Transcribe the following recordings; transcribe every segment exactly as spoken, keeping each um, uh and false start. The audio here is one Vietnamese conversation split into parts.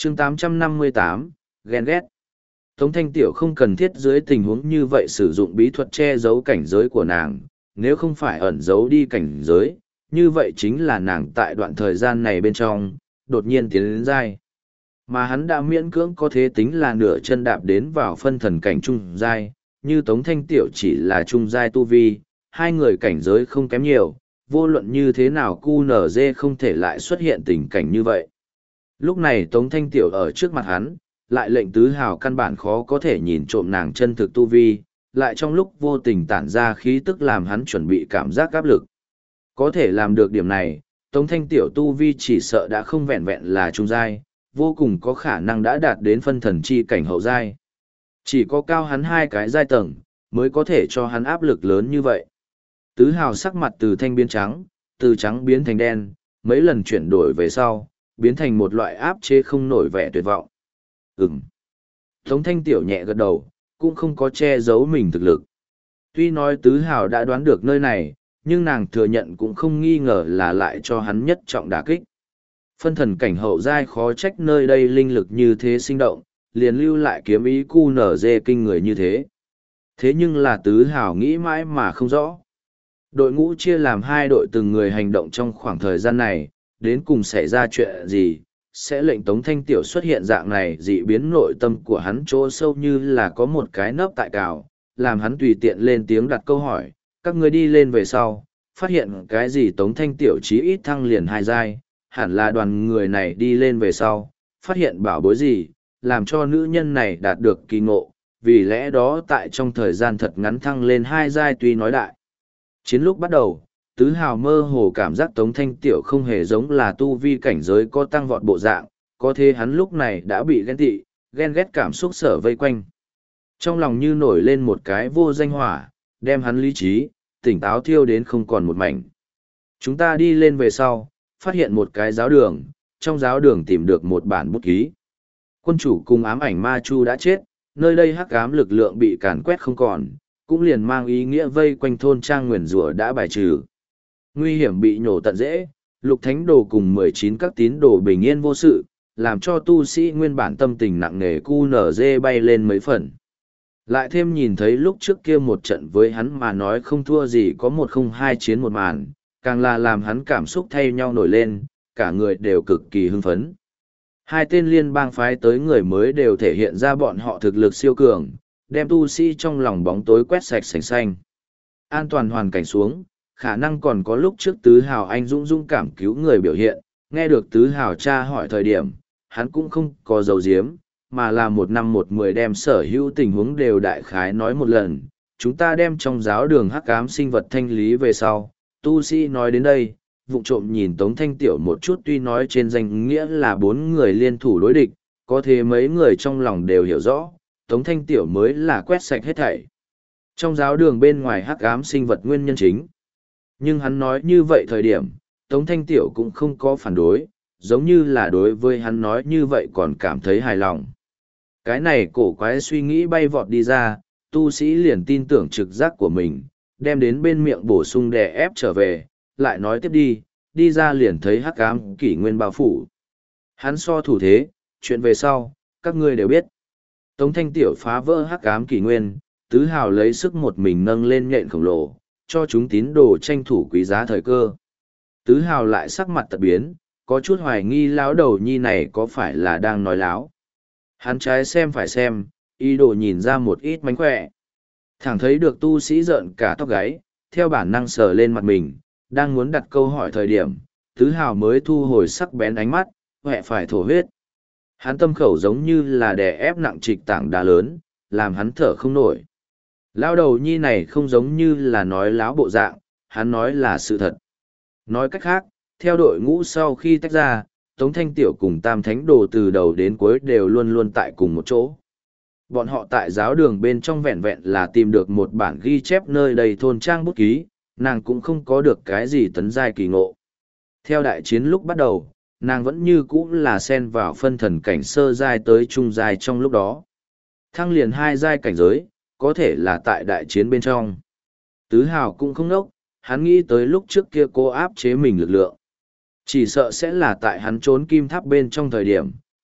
chương tám trăm năm mươi tám, ghen ghét. Tống Thanh Tiểu không cần thiết dưới tình huống như vậy sử dụng bí thuật che giấu cảnh giới của nàng, nếu không phải ẩn giấu đi cảnh giới, như vậy chính là nàng tại đoạn thời gian này bên trong, đột nhiên tiến đến giai. Mà hắn đã miễn cưỡng có thế tính là nửa chân đạp đến vào phân thần cảnh trung giai, như Tống Thanh Tiểu chỉ là trung giai tu vi, hai người cảnh giới không kém nhiều, vô luận như thế nào cu nở dê không thể lại xuất hiện tình cảnh như vậy. Lúc này Tống Thanh Tiểu ở trước mặt hắn, lại lệnh tứ hào căn bản khó có thể nhìn trộm nàng chân thực tu vi, lại trong lúc vô tình tản ra khí tức làm hắn chuẩn bị cảm giác áp lực. Có thể làm được điểm này, Tống Thanh Tiểu tu vi chỉ sợ đã không vẹn vẹn là trung giai, vô cùng có khả năng đã đạt đến phân thần chi cảnh hậu giai. Chỉ có cao hắn hai cái giai tầng, mới có thể cho hắn áp lực lớn như vậy. Tứ hào sắc mặt từ thanh biến trắng, từ trắng biến thành đen, mấy lần chuyển đổi về sau, biến thành một loại áp chế không nổi vẻ tuyệt vọng. Ừm. Tống Thanh Tiểu nhẹ gật đầu, cũng không có che giấu mình thực lực. Tuy nói tứ hào đã đoán được nơi này, nhưng nàng thừa nhận cũng không nghi ngờ là lại cho hắn nhất trọng đả kích. Phân thần cảnh hậu giai khó trách nơi đây linh lực như thế sinh động, liền lưu lại kiếm ý cu nở dê kinh người như thế. Thế nhưng là tứ hào nghĩ mãi mà không rõ. Đội ngũ chia làm hai đội từng người hành động trong khoảng thời gian này, đến cùng xảy ra chuyện gì, sẽ lệnh Tống Thanh Tiểu xuất hiện dạng này dị biến nội tâm của hắn chỗ sâu như là có một cái nấp tại cào, làm hắn tùy tiện lên tiếng đặt câu hỏi, các người đi lên về sau, phát hiện cái gì Tống Thanh Tiểu chí ít thăng liền hai giai, hẳn là đoàn người này đi lên về sau, phát hiện bảo bối gì, làm cho nữ nhân này đạt được kỳ ngộ, vì lẽ đó tại trong thời gian thật ngắn thăng lên hai giai tuy nói đại. Chiến lúc bắt đầu, tứ hào mơ hồ cảm giác Tống Thanh Tiểu không hề giống là tu vi cảnh giới có tăng vọt bộ dạng, có thế hắn lúc này đã bị ghen tị, ghen ghét cảm xúc sở vây quanh. Trong lòng như nổi lên một cái vô danh hỏa, đem hắn lý trí, tỉnh táo thiêu đến không còn một mảnh. Chúng ta đi lên về sau, phát hiện một cái giáo đường, trong giáo đường tìm được một bản bút ký. Quân chủ cùng ám ảnh ma chu đã chết, nơi đây hắc ám lực lượng bị càn quét không còn, cũng liền mang ý nghĩa vây quanh thôn trang nguyền rủa đã bài trừ. Nguy hiểm bị nhổ tận dễ, lục thánh đồ cùng mười chín các tín đồ bình yên vô sự, làm cho tu sĩ nguyên bản tâm tình nặng nề cu nở dê bay lên mấy phần. Lại thêm nhìn thấy lúc trước kia một trận với hắn mà nói không thua gì có một không hai chiến một màn, càng là làm hắn cảm xúc thay nhau nổi lên, cả người đều cực kỳ hưng phấn. Hai tên liên bang phái tới người mới đều thể hiện ra bọn họ thực lực siêu cường, đem tu sĩ trong lòng bóng tối quét sạch sành xanh. An toàn hoàn cảnh xuống, khả năng còn có lúc trước tứ hào anh dũng dũng cảm cứu người biểu hiện, nghe được tứ hào cha hỏi thời điểm, hắn cũng không có dấu diếm, mà là một năm một mười đem sở hữu tình huống đều đại khái nói một lần. Chúng ta đem trong giáo đường hắc ám sinh vật thanh lý về sau, tu sĩ nói đến đây, vụng trộm nhìn Tống Thanh Tiểu một chút tuy nói trên danh nghĩa là bốn người liên thủ đối địch, có thể mấy người trong lòng đều hiểu rõ, Tống Thanh Tiểu mới là quét sạch hết thảy. Trong giáo đường bên ngoài hắc ám sinh vật nguyên nhân chính. Nhưng hắn nói như vậy thời điểm, Tống Thanh Tiểu cũng không có phản đối, giống như là đối với hắn nói như vậy còn cảm thấy hài lòng. Cái này cổ quái suy nghĩ bay vọt đi ra, tu sĩ liền tin tưởng trực giác của mình, đem đến bên miệng bổ sung đè ép trở về, lại nói tiếp đi, đi ra liền thấy hắc ám kỷ nguyên bao phủ. Hắn so thủ thế, chuyện về sau, các ngươi đều biết. Tống Thanh Tiểu phá vỡ hắc ám kỷ nguyên, tứ hào lấy sức một mình nâng lên nhện khổng lồ, cho chúng tín đồ tranh thủ quý giá thời cơ. Tứ hào lại sắc mặt tật biến, có chút hoài nghi lão đầu nhi này có phải là đang nói láo. Hắn trái xem phải xem, ý đồ nhìn ra một ít mánh khỏe. Thẳng thấy được tu sĩ rợn cả tóc gáy, theo bản năng sờ lên mặt mình, đang muốn đặt câu hỏi thời điểm, tứ hào mới thu hồi sắc bén ánh mắt, hẹ phải thổ huyết. Hắn tâm khẩu giống như là đè ép nặng trịch tảng đá lớn, làm hắn thở không nổi. Lão đầu nhi này không giống như là nói láo bộ dạng, hắn nói là sự thật. Nói cách khác, theo đội ngũ sau khi tách ra, Tống Thanh Tiểu cùng Tam Thánh Đồ từ đầu đến cuối đều luôn luôn tại cùng một chỗ. Bọn họ tại giáo đường bên trong vẹn vẹn là tìm được một bản ghi chép nơi đầy thôn trang bút ký, nàng cũng không có được cái gì tấn giai kỳ ngộ. Theo đại chiến lúc bắt đầu, nàng vẫn như cũ là xen vào phân thần cảnh sơ giai tới trung giai trong lúc đó. Thăng liền hai giai cảnh giới, có thể là tại đại chiến bên trong. Tứ hào cũng không nốc, hắn nghĩ tới lúc trước kia cô áp chế mình lực lượng. Chỉ sợ sẽ là tại hắn trốn kim tháp bên trong thời điểm,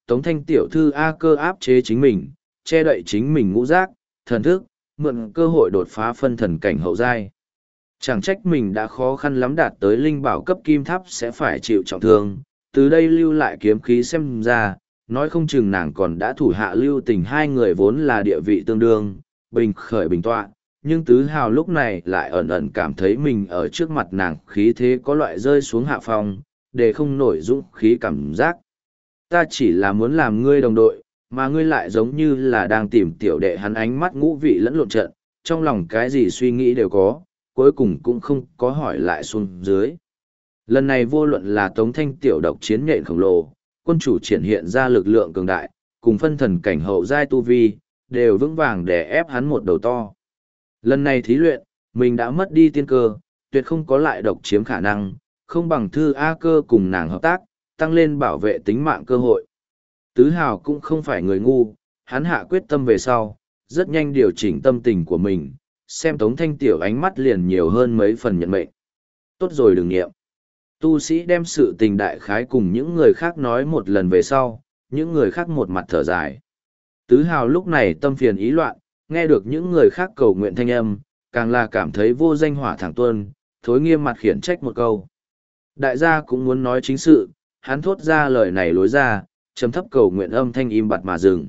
Tống Thanh tiểu thư A cơ áp chế chính mình, che đậy chính mình ngũ giác, thần thức, mượn cơ hội đột phá phân thần cảnh hậu giai. Chẳng trách mình đã khó khăn lắm đạt tới linh bảo cấp kim tháp sẽ phải chịu trọng thương, từ đây lưu lại kiếm khí xem ra, nói không chừng nàng còn đã thủ hạ lưu tình hai người vốn là địa vị tương đương, bình khởi bình tọa, nhưng tứ hào lúc này lại ẩn ẩn cảm thấy mình ở trước mặt nàng khí thế có loại rơi xuống hạ phòng, để không nổi dũng khí cảm giác. Ta chỉ là muốn làm ngươi đồng đội, mà ngươi lại giống như là đang tìm tiểu đệ, hắn ánh mắt ngũ vị lẫn lộn trận, trong lòng cái gì suy nghĩ đều có, cuối cùng cũng không có hỏi lại xuống dưới. Lần này vô luận là Tống Thanh tiểu độc chiến nhện khổng lồ, quân chủ triển hiện ra lực lượng cường đại, cùng phân thần cảnh hậu giai tu vi, đều vững vàng để ép hắn một đầu to. Lần này thí luyện, mình đã mất đi tiên cơ, tuyệt không có lại độc chiếm khả năng, không bằng thư A cơ cùng nàng hợp tác, tăng lên bảo vệ tính mạng cơ hội. Tứ Hào cũng không phải người ngu, hắn hạ quyết tâm về sau, rất nhanh điều chỉnh tâm tình của mình, xem Tống Thanh tiểu ánh mắt liền nhiều hơn mấy phần nhận mệnh. Tốt rồi đừng nghiệm. Tu sĩ đem sự tình đại khái cùng những người khác nói một lần về sau, những người khác một mặt thở dài. Tứ Hào lúc này tâm phiền ý loạn, nghe được những người khác cầu nguyện thanh âm, càng là cảm thấy vô danh hỏa thẳng tuôn, thối nghiêm mặt khiển trách một câu. Đại gia cũng muốn nói chính sự, hắn thốt ra lời này lối ra, trầm thấp cầu nguyện âm thanh im bặt mà dừng.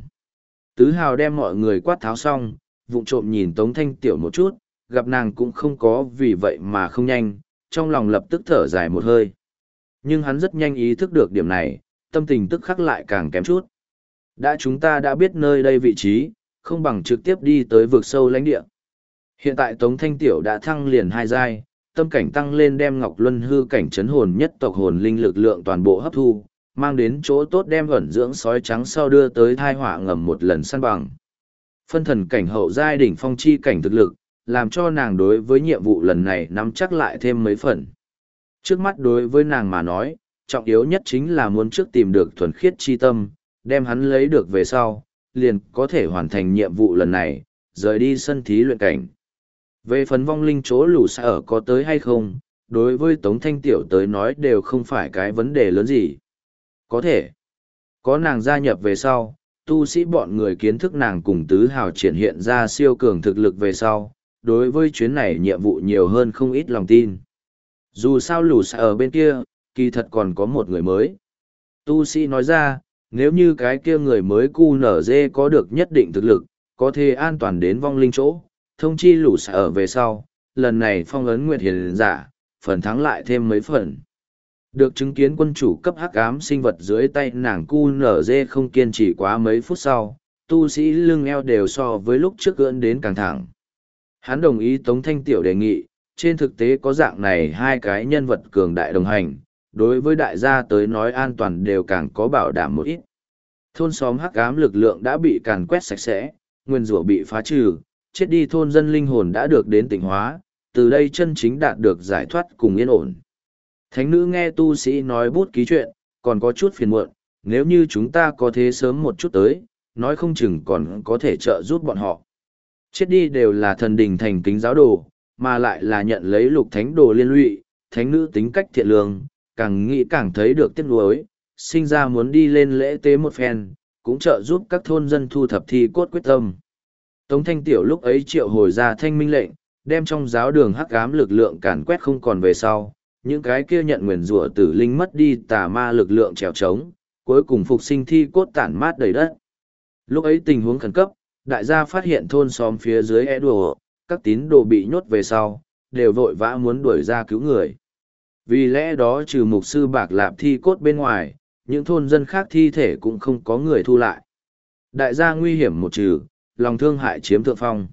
Tứ Hào đem mọi người quát tháo xong, vụng trộm nhìn Tống Thanh tiểu một chút, gặp nàng cũng không có vì vậy mà không nhanh, trong lòng lập tức thở dài một hơi. Nhưng hắn rất nhanh ý thức được điểm này, tâm tình tức khắc lại càng kém chút. Đã chúng ta đã biết nơi đây vị trí, không bằng trực tiếp đi tới vực sâu lãnh địa. Hiện tại Tống Thanh tiểu đã thăng liền hai giai, tâm cảnh tăng lên đem Ngọc Luân hư cảnh chấn hồn nhất tộc hồn linh lực lượng toàn bộ hấp thu, mang đến chỗ tốt đem ẩn dưỡng sói trắng sau đưa tới thai họa ngầm một lần săn bằng. Phân thần cảnh hậu giai đỉnh phong chi cảnh thực lực, làm cho nàng đối với nhiệm vụ lần này nắm chắc lại thêm mấy phần. Trước mắt đối với nàng mà nói, trọng yếu nhất chính là muốn trước tìm được thuần khiết chi tâm, đem hắn lấy được về sau, liền có thể hoàn thành nhiệm vụ lần này, rời đi sân thí luyện cảnh. Về phần vong linh chỗ lũ xa ở có tới hay không, đối với Tống Thanh tiểu tới nói đều không phải cái vấn đề lớn gì. Có thể, có nàng gia nhập về sau, tu sĩ bọn người kiến thức nàng cùng Tứ Hào triển hiện ra siêu cường thực lực về sau, đối với chuyến này nhiệm vụ nhiều hơn không ít lòng tin. Dù sao lũ xa ở bên kia, kỳ thật còn có một người mới. Tu sĩ nói ra, nếu như cái kia người mới cu nở dê có được nhất định thực lực, có thể an toàn đến vong linh chỗ, thông chi lũ xa ở về sau, lần này phong ấn nguyệt hiền giả, phần thắng lại thêm mấy phần. Được chứng kiến quân chủ cấp hắc ám sinh vật dưới tay nàng cu nở dê không kiên trì quá mấy phút sau, tu sĩ lưng eo đều so với lúc trước ưỡn đến càng thẳng. Hắn đồng ý Tống Thanh tiểu đề nghị, trên thực tế có dạng này hai cái nhân vật cường đại đồng hành, đối với đại gia tới nói an toàn đều càng có bảo đảm một ít. Thôn xóm hắc ám lực lượng đã bị càn quét sạch sẽ, nguyên rủa bị phá trừ, chết đi thôn dân linh hồn đã được đến tỉnh hóa, từ đây chân chính đạt được giải thoát cùng yên ổn. Thánh nữ nghe tu sĩ nói bút ký chuyện, còn có chút phiền muộn, nếu như chúng ta có thế sớm một chút tới, nói không chừng còn có thể trợ giúp bọn họ. Chết đi đều là thần đình thành kính giáo đồ, mà lại là nhận lấy lục thánh đồ liên lụy, thánh nữ tính cách thiện lương, càng nghĩ càng thấy được tiếc nuối, sinh ra muốn đi lên lễ tế một phen, cũng trợ giúp các thôn dân thu thập thi cốt quyết tâm. Tống Thanh tiểu lúc ấy triệu hồi ra thanh minh lệnh, đem trong giáo đường hắc ám lực lượng càn quét không còn về sau, những cái kia nhận nguyền rủa tử linh mất đi tà ma lực lượng trèo trống, cuối cùng phục sinh thi cốt tản mát đầy đất. Lúc ấy tình huống khẩn cấp, đại gia phát hiện thôn xóm phía dưới e đùa, các tín đồ bị nhốt về sau, đều vội vã muốn đuổi ra cứu người. Vì lẽ đó trừ mục sư bạc lạp thi cốt bên ngoài, những thôn dân khác thi thể cũng không có người thu lại. Đại gia nguy hiểm một trừ, lòng thương hại chiếm thượng phong.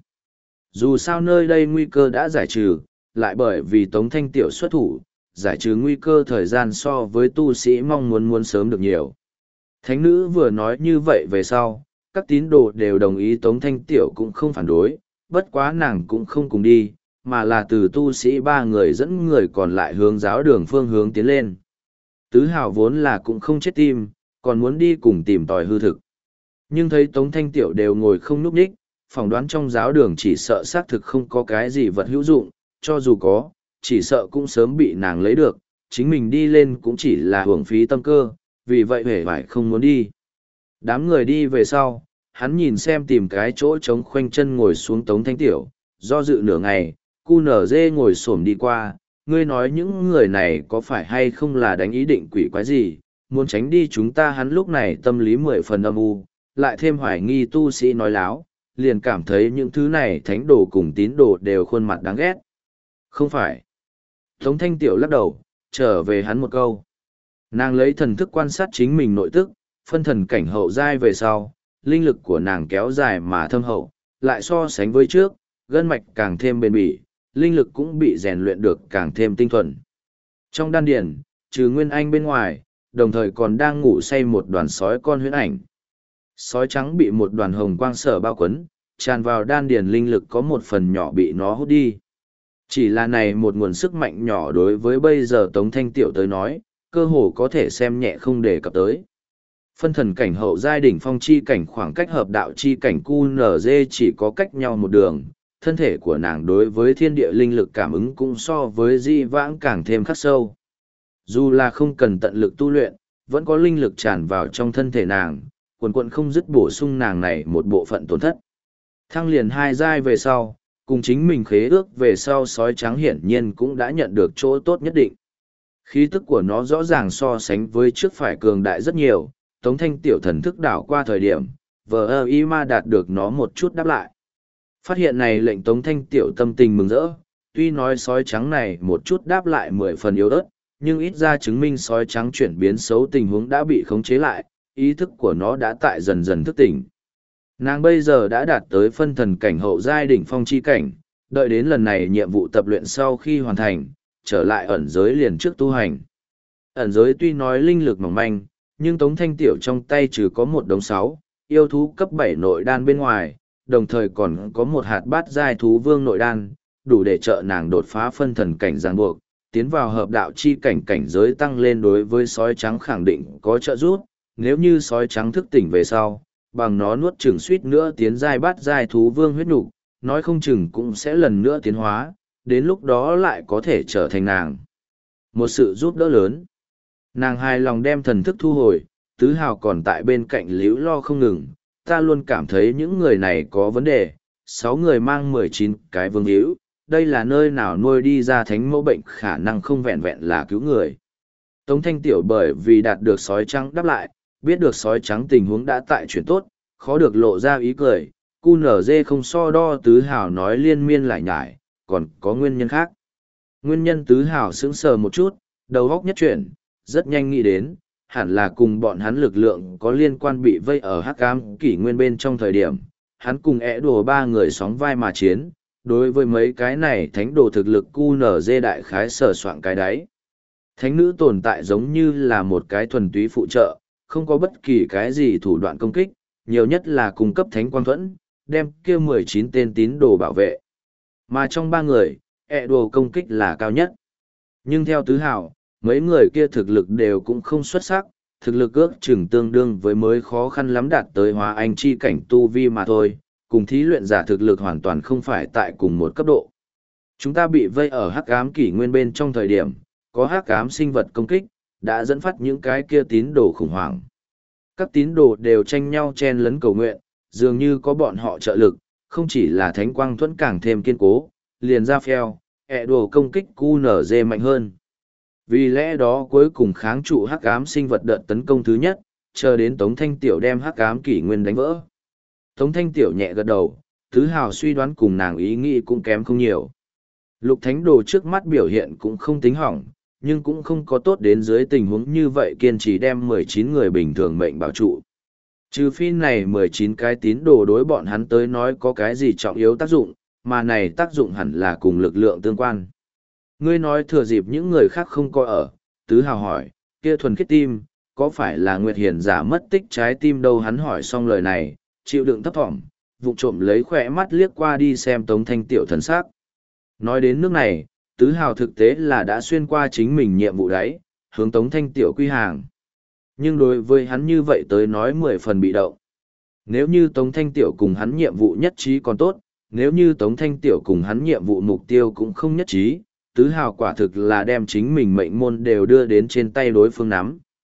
Dù sao nơi đây nguy cơ đã giải trừ, lại bởi vì Tống Thanh tiểu xuất thủ, giải trừ nguy cơ thời gian so với tu sĩ mong muốn muốn sớm được nhiều. Thánh nữ vừa nói như vậy về sau, các tín đồ đều đồng ý Tống Thanh tiểu cũng không phản đối, bất quá nàng cũng không cùng đi, mà là từ tu sĩ ba người dẫn người còn lại hướng giáo đường phương hướng tiến lên. Tứ Hào vốn là cũng không chết tim, còn muốn đi cùng tìm tòi hư thực. Nhưng thấy Tống Thanh tiểu đều ngồi không núp đích, phỏng đoán trong giáo đường chỉ sợ xác thực không có cái gì vật hữu dụng, cho dù có, chỉ sợ cũng sớm bị nàng lấy được, chính mình đi lên cũng chỉ là hưởng phí tâm cơ, vì vậy hề phải không muốn đi. Đám người đi về sau, hắn nhìn xem tìm cái chỗ trống khoanh chân ngồi xuống Tống Thanh Tiểu, do dự nửa ngày, cu nở dê ngồi xổm đi qua, ngươi nói những người này có phải hay không là đánh ý định quỷ quái gì, muốn tránh đi chúng ta. Hắn lúc này tâm lý mười phần âm u, lại thêm hoài nghi tu sĩ nói láo, liền cảm thấy những thứ này thánh đồ cùng tín đồ đều khuôn mặt đáng ghét. Không phải. Tống Thanh Tiểu lắc đầu, trở về hắn một câu. Nàng lấy thần thức quan sát chính mình nội tức, phân thần cảnh hậu giai về sau, linh lực của nàng kéo dài mà thâm hậu, lại so sánh với trước, gân mạch càng thêm bền bỉ, linh lực cũng bị rèn luyện được càng thêm tinh thuần. Trong đan điền, trừ Nguyên Anh bên ngoài, đồng thời còn đang ngủ say một đoàn sói con huyễn ảnh. Sói trắng bị một đoàn hồng quang sở bao quấn, tràn vào đan điền, linh lực có một phần nhỏ bị nó hút đi. Chỉ là này một nguồn sức mạnh nhỏ đối với bây giờ Tống Thanh Tiểu tới nói, cơ hồ có thể xem nhẹ không đề cập tới. Phân thần cảnh hậu giai đỉnh phong chi cảnh khoảng cách hợp đạo chi cảnh cu nở dê chỉ có cách nhau một đường, thân thể của nàng đối với thiên địa linh lực cảm ứng cũng so với di vãng càng thêm khắc sâu. Dù là không cần tận lực tu luyện, vẫn có linh lực tràn vào trong thân thể nàng, quần quận không dứt bổ sung nàng này một bộ phận tổn thất. Thăng liền hai giai về sau, cùng chính mình khế ước về sau, sói trắng hiển nhiên cũng đã nhận được chỗ tốt nhất định. Khí tức của nó rõ ràng so sánh với trước phải cường đại rất nhiều, Tống Thanh Tiểu thần thức đảo qua thời điểm, vờ ơ y ma đạt được nó một chút đáp lại. Phát hiện này lệnh Tống Thanh Tiểu tâm tình mừng rỡ, tuy nói sói trắng này một chút đáp lại mười phần yếu ớt, nhưng ít ra chứng minh sói trắng chuyển biến xấu tình huống đã bị khống chế lại, ý thức của nó đã tại dần dần thức tỉnh. Nàng bây giờ đã đạt tới phân thần cảnh hậu giai đỉnh phong chi cảnh, đợi đến lần này nhiệm vụ tập luyện sau khi hoàn thành, trở lại ẩn giới liền trước tu hành. Ẩn giới tuy nói linh lực mỏng manh, nhưng Tống Thanh Tiểu trong tay trừ có một đống sáu, yêu thú cấp bảy nội đan bên ngoài, đồng thời còn có một hạt bát giai thú vương nội đan, đủ để trợ nàng đột phá phân thần cảnh ràng buộc, tiến vào hợp đạo chi cảnh cảnh giới tăng lên đối với sói trắng khẳng định có trợ giúp, nếu như sói trắng thức tỉnh về sau, bằng nó nuốt chừng suýt nữa tiến giai bát giai thú vương huyết nục, nói không chừng cũng sẽ lần nữa tiến hóa, đến lúc đó lại có thể trở thành nàng một sự giúp đỡ lớn. Nàng hài lòng đem thần thức thu hồi, Tứ Hào còn tại bên cạnh liễu lo không ngừng, ta luôn cảm thấy những người này có vấn đề, sáu người mang mười chín cái vương hữu, đây là nơi nào nuôi đi ra thánh mẫu bệnh, khả năng không vẹn vẹn là cứu người. Tống Thanh Tiểu bởi vì đạt được sói trắng đáp lại, biết được sói trắng tình huống đã tại chuyển tốt, khó được lộ ra ý cười, cu nở dê không so đo. Tứ Hào nói liên miên lại nhải, còn có nguyên nhân khác. Nguyên nhân Tứ Hào sững sờ một chút, đầu góc nhất chuyển, rất nhanh nghĩ đến, hẳn là cùng bọn hắn lực lượng có liên quan bị vây ở hắc ám kỷ nguyên bên trong thời điểm, hắn cùng ẻ đùa ba người sóng vai mà chiến, đối với mấy cái này thánh đồ thực lực cu nở dê đại khái sở soạn cái đáy. Thánh nữ tồn tại giống như là một cái thuần túy phụ trợ, không có bất kỳ cái gì thủ đoạn công kích, nhiều nhất là cung cấp thánh quang thuẫn, đem kia mười chín tên tín đồ bảo vệ. Mà trong ba người, ẻ đùa công kích là cao nhất. Nhưng theo Tứ Hào, mấy người kia thực lực đều cũng không xuất sắc, thực lực ước chừng tương đương với mới khó khăn lắm đạt tới hóa anh chi cảnh tu vi mà thôi, cùng thí luyện giả thực lực hoàn toàn không phải tại cùng một cấp độ. Chúng ta bị vây ở hắc ám kỷ nguyên bên trong thời điểm, có hắc ám sinh vật công kích, đã dẫn phát những cái kia tín đồ khủng hoảng. Các tín đồ đều tranh nhau chen lấn cầu nguyện, dường như có bọn họ trợ lực, không chỉ là thánh quang thuẫn càng thêm kiên cố, liền ra phèo, ẹ đồ công kích cu nở dê mạnh hơn. Vì lẽ đó cuối cùng kháng trụ hắc ám sinh vật đợt tấn công thứ nhất, chờ đến Tống Thanh Tiểu đem hắc ám kỷ nguyên đánh vỡ. Tống Thanh Tiểu nhẹ gật đầu, Tứ Hào suy đoán cùng nàng ý nghĩ cũng kém không nhiều. Lục thánh đồ trước mắt biểu hiện cũng không tính hỏng, nhưng cũng không có tốt đến dưới tình huống như vậy kiên trì đem mười chín người bình thường mệnh bảo trụ. Trừ phi này mười chín cái tín đồ đối bọn hắn tới nói có cái gì trọng yếu tác dụng, mà này tác dụng hẳn là cùng lực lượng tương quan. Ngươi nói thừa dịp những người khác không có ở, Tứ Hào hỏi, kia thuần khiết tim, có phải là Nguyệt Hiền giả mất tích trái tim đâu? Hắn hỏi xong lời này, chịu đựng thấp thỏm, vụng trộm lấy khỏe mắt liếc qua đi xem Tống Thanh Tiểu thần sắc. Nói đến nước này, Tứ Hào thực tế là đã xuyên qua chính mình nhiệm vụ đấy, hướng Tống Thanh Tiểu quy hàng. Nhưng đối với hắn như vậy tới nói mười phần bị động. Nếu như Tống Thanh Tiểu cùng hắn nhiệm vụ nhất trí còn tốt, nếu như Tống Thanh Tiểu cùng hắn nhiệm vụ mục tiêu cũng không nhất trí, Tứ Hào quả thực là đem chính mình mệnh môn đều đưa đến trên tay đối phương nắm.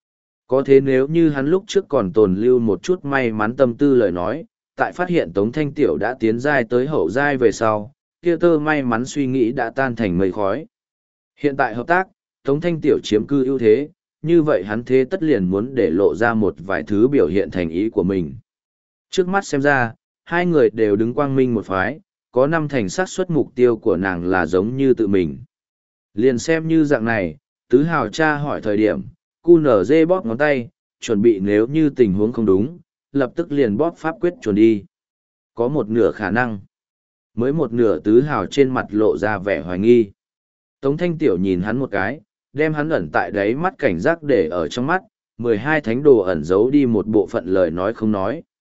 Có thế nếu như hắn lúc trước còn tồn lưu một chút may mắn tâm tư lời nói, tại phát hiện Tống Thanh Tiểu đã tiến giai tới hậu giai về sau, kia tơ may mắn suy nghĩ đã tan thành mây khói. Hiện tại hợp tác, Tống Thanh Tiểu chiếm cư ưu thế, như vậy hắn thế tất liền muốn để lộ ra một vài thứ biểu hiện thành ý của mình. Trước mắt xem ra, hai người đều đứng quang minh một phái, có năm thành xác suất mục tiêu của nàng là giống như tự mình. Liền xem như dạng này, tứ hào cha hỏi thời điểm, cu nở dê bóp ngón tay, chuẩn bị nếu như tình huống không đúng, lập tức liền bóp pháp quyết chuẩn đi. Có một nửa khả năng. Mới một nửa tứ hào trên mặt lộ ra vẻ hoài nghi. Tống Thanh Tiểu nhìn hắn một cái, đem hắn ẩn tại đáy mắt cảnh giác để ở trong mắt, mười hai thánh đồ ẩn giấu đi một bộ phận lời nói không nói.